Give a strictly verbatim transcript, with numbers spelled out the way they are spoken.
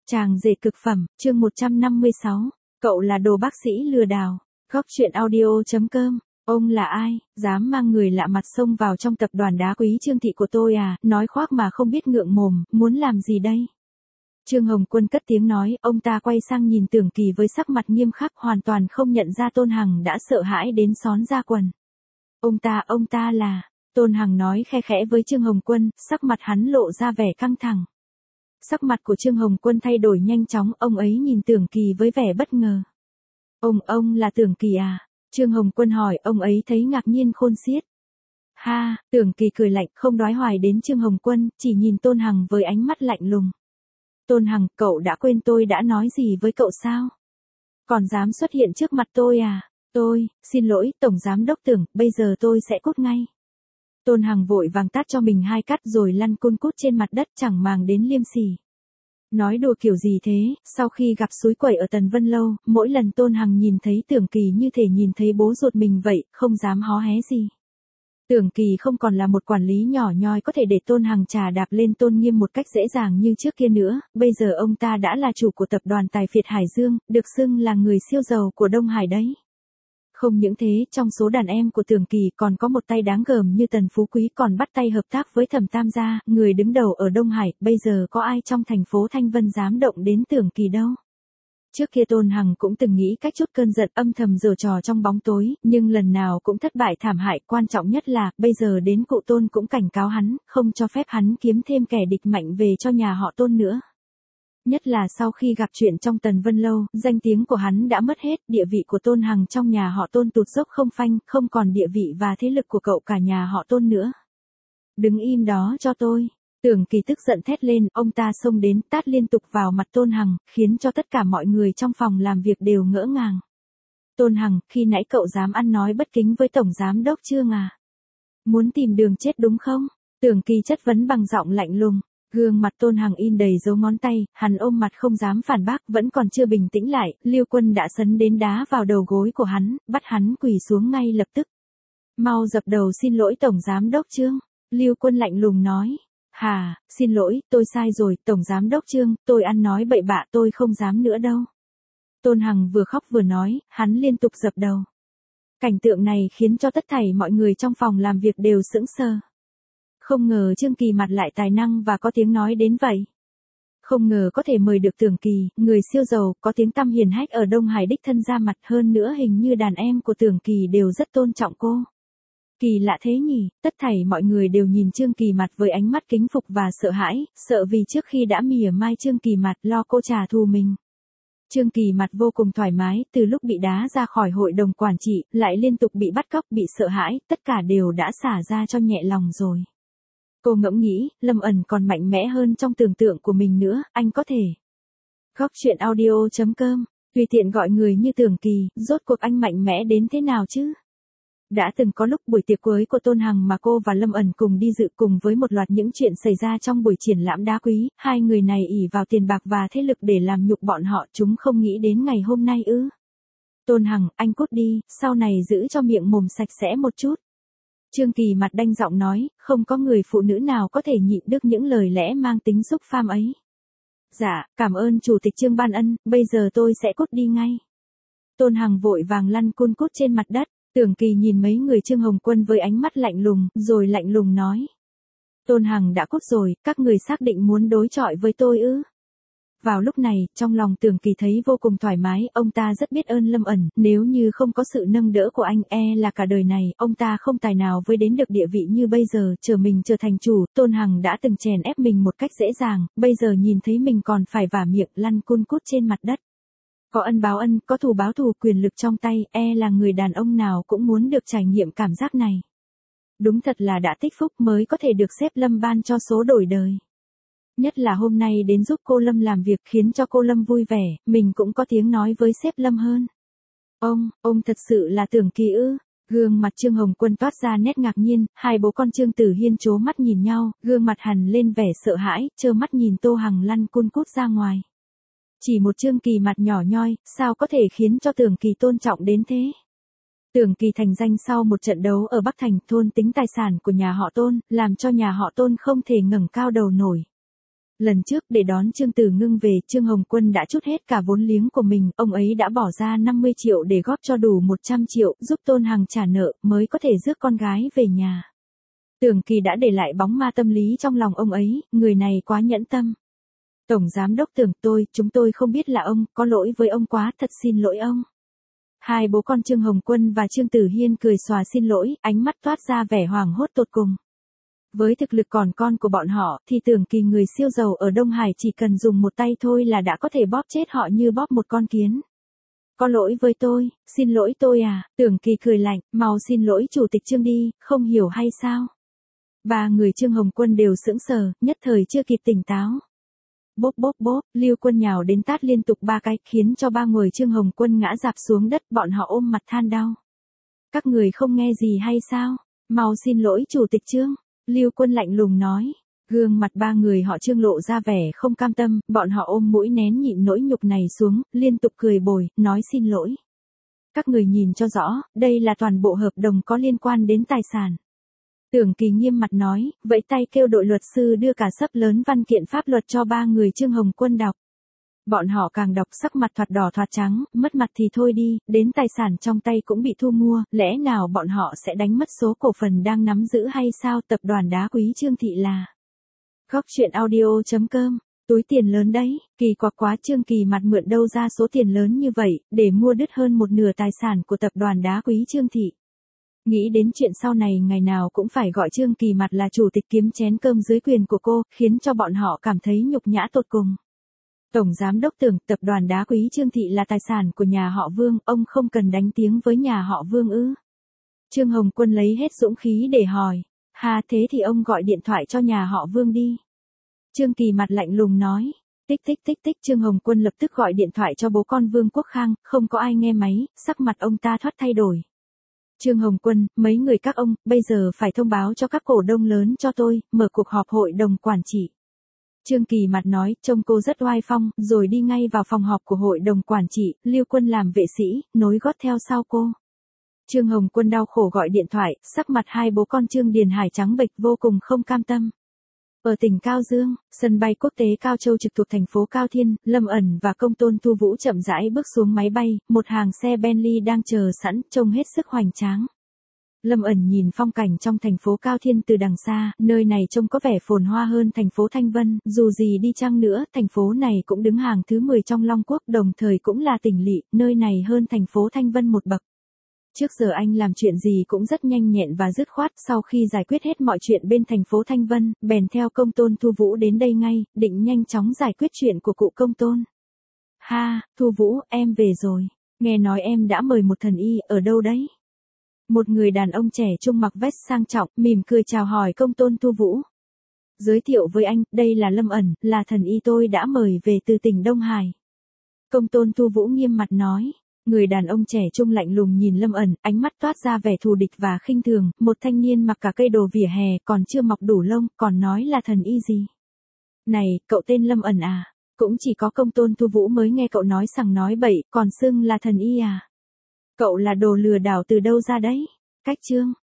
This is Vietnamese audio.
Chàng rể cực phẩm, chương một trăm năm mươi sáu. Cậu là đồ bác sĩ lừa đảo. Góc chuyện audio.com. Ông là ai, dám mang người lạ mặt xông vào trong tập đoàn đá quý Trương Thị của tôi à, nói khoác mà không biết ngượng mồm, muốn làm gì đây? Trương Hồng Quân cất tiếng nói, ông ta quay sang nhìn Tưởng Kỳ với sắc mặt nghiêm khắc, hoàn toàn không nhận ra Tôn Hằng đã sợ hãi đến xón da quần. Ông ta, ông ta là, Tôn Hằng nói khe khẽ với Trương Hồng Quân, sắc mặt hắn lộ ra vẻ căng thẳng. Sắc mặt của Trương Hồng Quân thay đổi nhanh chóng, ông ấy nhìn Tưởng Kỳ với vẻ bất ngờ. Ông, ông là Tưởng Kỳ à? Trương Hồng Quân hỏi, ông ấy thấy ngạc nhiên khôn xiết. Ha, Tưởng Kỳ cười lạnh, không đoái hoài đến Trương Hồng Quân, chỉ nhìn Tôn Hằng với ánh mắt lạnh lùng. Tôn Hằng, cậu đã quên tôi đã nói gì với cậu sao? Còn dám xuất hiện trước mặt tôi à? Tôi, xin lỗi, Tổng Giám Đốc Tưởng, bây giờ tôi sẽ cút ngay. Tôn Hằng vội vàng tát cho mình hai cắt rồi lăn cun cút trên mặt đất chẳng màng đến liêm sỉ. Nói đùa kiểu gì thế, sau khi gặp suối quẩy ở Tần Vân Lâu, mỗi lần Tôn Hằng nhìn thấy Tưởng Kỳ như thể nhìn thấy bố ruột mình vậy, không dám hó hé gì. Tưởng Kỳ không còn là một quản lý nhỏ nhoi có thể để Tôn Hằng trà đạp lên tôn nghiêm một cách dễ dàng như trước kia nữa, bây giờ ông ta đã là chủ của tập đoàn Tài Phiệt Hải Dương, được xưng là người siêu giàu của Đông Hải đấy. Không những thế, trong số đàn em của Tưởng Kỳ còn có một tay đáng gờm như Tần Phú Quý còn bắt tay hợp tác với Thẩm Tam gia, người đứng đầu ở Đông Hải, bây giờ có ai trong thành phố Thanh Vân dám động đến Tưởng Kỳ đâu. Trước kia Tôn Hằng cũng từng nghĩ cách chút cơn giận âm thầm giở trò trong bóng tối, nhưng lần nào cũng thất bại thảm hại, quan trọng nhất là, bây giờ đến cụ Tôn cũng cảnh cáo hắn, không cho phép hắn kiếm thêm kẻ địch mạnh về cho nhà họ Tôn nữa. Nhất là sau khi gặp chuyện trong Tần Vân Lâu, danh tiếng của hắn đã mất hết, địa vị của Tôn Hằng trong nhà họ Tôn tụt dốc không phanh, không còn địa vị và thế lực của cậu cả nhà họ Tôn nữa. Đứng im đó cho tôi. Tưởng Kỳ tức giận thét lên, ông ta xông đến tát liên tục vào mặt Tôn Hằng, khiến cho tất cả mọi người trong phòng làm việc đều ngỡ ngàng. Tôn Hằng, khi nãy cậu dám ăn nói bất kính với Tổng Giám Đốc Trương à? Muốn tìm đường chết đúng không? Tưởng Kỳ chất vấn bằng giọng lạnh lùng. Gương mặt Tôn Hằng in đầy dấu ngón tay, hắn ôm mặt không dám phản bác, vẫn còn chưa bình tĩnh lại, Lưu Quân đã sấn đến đá vào đầu gối của hắn, bắt hắn quỳ xuống ngay lập tức. Mau dập đầu xin lỗi Tổng Giám Đốc Trương. Lưu Quân lạnh lùng nói. Hà, xin lỗi, tôi sai rồi, Tổng Giám Đốc Trương, tôi ăn nói bậy bạ, tôi không dám nữa đâu. Tôn Hằng vừa khóc vừa nói, hắn liên tục dập đầu. Cảnh tượng này khiến cho tất thảy mọi người trong phòng làm việc đều sững sờ. Không ngờ Trương Kỳ Mặt lại tài năng và có tiếng nói đến vậy. Không ngờ có thể mời được Tưởng Kỳ, người siêu giàu, có tiếng tăm hiền hách ở Đông Hải đích thân ra mặt, hơn nữa hình như đàn em của Tưởng Kỳ đều rất tôn trọng cô. Kỳ lạ thế nhỉ, tất thảy mọi người đều nhìn Trương Kỳ Mặt với ánh mắt kính phục và sợ hãi, sợ vì trước khi đã mỉa mai Trương Kỳ Mặt lo cô trả thù mình. Trương Kỳ Mặt vô cùng thoải mái, từ lúc bị đá ra khỏi hội đồng quản trị, lại liên tục bị bắt cóc, bị sợ hãi, tất cả đều đã xả ra cho nhẹ lòng rồi. Cô ngẫm nghĩ, Lâm Ẩn còn mạnh mẽ hơn trong tưởng tượng của mình nữa, anh có thể. Góc chuyện audio.com, tùy tiện gọi người như Tưởng Kỳ, rốt cuộc anh mạnh mẽ đến thế nào chứ? Đã từng có lúc buổi tiệc cưới của Tôn Hằng mà cô và Lâm Ẩn cùng đi dự cùng với một loạt những chuyện xảy ra trong buổi triển lãm đá quý, hai người này ỷ vào tiền bạc và thế lực để làm nhục bọn họ, chúng không nghĩ đến ngày hôm nay ư? Tôn Hằng, anh cút đi, sau này giữ cho miệng mồm sạch sẽ một chút. Trương Kỳ Mặt đanh giọng nói, không có người phụ nữ nào có thể nhịn được những lời lẽ mang tính xúc phạm ấy. Dạ, cảm ơn Chủ tịch Trương ban ân, bây giờ tôi sẽ cút đi ngay. Tôn Hằng vội vàng lăn cun cút trên mặt đất, Tưởng Kỳ nhìn mấy người Trương Hồng Quân với ánh mắt lạnh lùng, rồi lạnh lùng nói. Tôn Hằng đã cút rồi, các người xác định muốn đối chọi với tôi ư? Vào lúc này, trong lòng Tưởng Kỳ thấy vô cùng thoải mái, ông ta rất biết ơn Lâm Ẩn, nếu như không có sự nâng đỡ của anh, e là cả đời này, ông ta không tài nào với đến được địa vị như bây giờ, chờ mình trở thành chủ, Tôn Hằng đã từng chèn ép mình một cách dễ dàng, bây giờ nhìn thấy mình còn phải vả miệng lăn cun cút trên mặt đất. Có ân báo ân, có thù báo thù, quyền lực trong tay, e là người đàn ông nào cũng muốn được trải nghiệm cảm giác này. Đúng thật là đã tích phúc mới có thể được sếp Lâm ban cho số đổi đời. Nhất là hôm nay đến giúp cô Lâm làm việc khiến cho cô Lâm vui vẻ, mình cũng có tiếng nói với sếp Lâm hơn. Ông, ông thật sự là Tưởng Kỳ ư? Gương mặt Trương Hồng Quân toát ra nét ngạc nhiên, hai bố con Trương Tử Hiên trố mắt nhìn nhau, gương mặt hằn lên vẻ sợ hãi, trơ mắt nhìn Tô Hằng lăn cun cút ra ngoài. Chỉ một Trương Kỳ Mặt nhỏ nhoi, sao có thể khiến cho Tưởng Kỳ tôn trọng đến thế? Tưởng Kỳ thành danh sau một trận đấu ở Bắc Thành, thôn tính tài sản của nhà họ Tôn, làm cho nhà họ Tôn không thể ngẩng cao đầu nổi. Lần trước để đón Trương Tử Ngưng về, Trương Hồng Quân đã trút hết cả vốn liếng của mình, ông ấy đã bỏ ra năm mươi triệu để góp cho đủ một trăm triệu, giúp Tôn Hằng trả nợ, mới có thể rước con gái về nhà. Tưởng Kỳ đã để lại bóng ma tâm lý trong lòng ông ấy, người này quá nhẫn tâm. Tổng Giám đốc Tưởng, tôi, chúng tôi không biết là ông, có lỗi với ông quá, thật xin lỗi ông. Hai bố con Trương Hồng Quân và Trương Tử Hiên cười xòa xin lỗi, ánh mắt toát ra vẻ hoảng hốt tột cùng. Với thực lực còn con của bọn họ, thì Tưởng Kỳ người siêu giàu ở Đông Hải chỉ cần dùng một tay thôi là đã có thể bóp chết họ như bóp một con kiến. Có lỗi với tôi, xin lỗi tôi à, Tưởng Kỳ cười lạnh, mau xin lỗi Chủ tịch Trương đi, không hiểu hay sao? Ba người Trương Hồng Quân đều sững sờ, nhất thời chưa kịp tỉnh táo. Bốp bốp bốp, Lưu Quân nhào đến tát liên tục ba cái, khiến cho ba người Trương Hồng Quân ngã rạp xuống đất, bọn họ ôm mặt than đau. Các người không nghe gì hay sao? Mau xin lỗi Chủ tịch Trương. Lưu Quân lạnh lùng nói. Gương mặt ba người họ Trương lộ ra vẻ không cam tâm, bọn họ ôm mũi nén nhịn nỗi nhục này xuống, liên tục cười bồi, nói xin lỗi. Các người nhìn cho rõ, đây là toàn bộ hợp đồng có liên quan đến tài sản. Tưởng Kỳ nghiêm mặt nói, vẫy tay kêu đội luật sư đưa cả xấp lớn văn kiện pháp luật cho ba người Trương Hồng Quân đọc. Bọn họ càng đọc sắc mặt thoạt đỏ thoạt trắng, mất mặt thì thôi đi, đến tài sản trong tay cũng bị thu mua, lẽ nào bọn họ sẽ đánh mất số cổ phần đang nắm giữ hay sao? Tập đoàn đá quý Trương Thị là Góc truyện audio chấm com, túi tiền lớn đấy, kỳ quặc quá, Trương Kỳ Mặt mượn đâu ra số tiền lớn như vậy, để mua đứt hơn một nửa tài sản của tập đoàn đá quý Trương Thị. Nghĩ đến chuyện sau này ngày nào cũng phải gọi Trương Kỳ Mặt là chủ tịch kiếm chén cơm dưới quyền của cô, khiến cho bọn họ cảm thấy nhục nhã tột cùng. Tổng Giám đốc Tưởng, tập đoàn đá quý Trương Thị là tài sản của nhà họ Vương, ông không cần đánh tiếng với nhà họ Vương ư? Trương Hồng Quân lấy hết dũng khí để hỏi. Ha, thế thì ông gọi điện thoại cho nhà họ Vương đi. Trương Kỳ Mặt lạnh lùng nói. Tích tích tích tích, Trương Hồng Quân lập tức gọi điện thoại cho bố con Vương Quốc Khang, không có ai nghe máy, sắc mặt ông ta thoát thay đổi. Trương Hồng Quân, mấy người các ông, bây giờ phải thông báo cho các cổ đông lớn cho tôi, mở cuộc họp hội đồng quản trị. Trương Kỳ Mặt nói, trông cô rất oai phong, rồi đi ngay vào phòng họp của hội đồng quản trị, Lưu Quân làm vệ sĩ, nối gót theo sau cô. Trương Hồng Quân đau khổ gọi điện thoại, sắc mặt hai bố con Trương Điền Hải trắng bệch, vô cùng không cam tâm. Ở tỉnh Cao Dương, sân bay quốc tế Cao Châu trực thuộc thành phố Cao Thiên, Lâm Ẩn và Công Tôn Thu Vũ chậm rãi bước xuống máy bay, một hàng xe Bentley đang chờ sẵn, trông hết sức hoành tráng. Lâm Ẩn nhìn phong cảnh trong thành phố Cao Thiên từ đằng xa, nơi này trông có vẻ phồn hoa hơn thành phố Thanh Vân, dù gì đi chăng nữa, thành phố này cũng đứng hàng thứ mười trong Long Quốc, đồng thời cũng là tỉnh lỵ, nơi này hơn thành phố Thanh Vân một bậc. Trước giờ anh làm chuyện gì cũng rất nhanh nhẹn và dứt khoát, sau khi giải quyết hết mọi chuyện bên thành phố Thanh Vân, bèn theo Công Tôn Thu Vũ đến đây ngay, định nhanh chóng giải quyết chuyện của cụ Công Tôn. Ha, Thu Vũ, em về rồi. Nghe nói em đã mời một thần y, ở đâu đấy? Một người đàn ông trẻ trung mặc vest sang trọng, mỉm cười chào hỏi Công Tôn Thu Vũ. Giới thiệu với anh, đây là Lâm Ẩn, là thần y tôi đã mời về từ tỉnh Đông Hải. Công Tôn Thu Vũ nghiêm mặt nói. Người đàn ông trẻ trung lạnh lùng nhìn Lâm Ẩn, ánh mắt toát ra vẻ thù địch và khinh thường, một thanh niên mặc cả cây đồ vỉa hè, còn chưa mọc đủ lông, còn nói là thần y gì. Này, cậu tên Lâm Ẩn à? Cũng chỉ có Công Tôn Thu Vũ mới nghe cậu nói sằng nói bậy, còn xưng là thần y à? Cậu là đồ lừa đảo từ đâu ra đấy? Cách chương.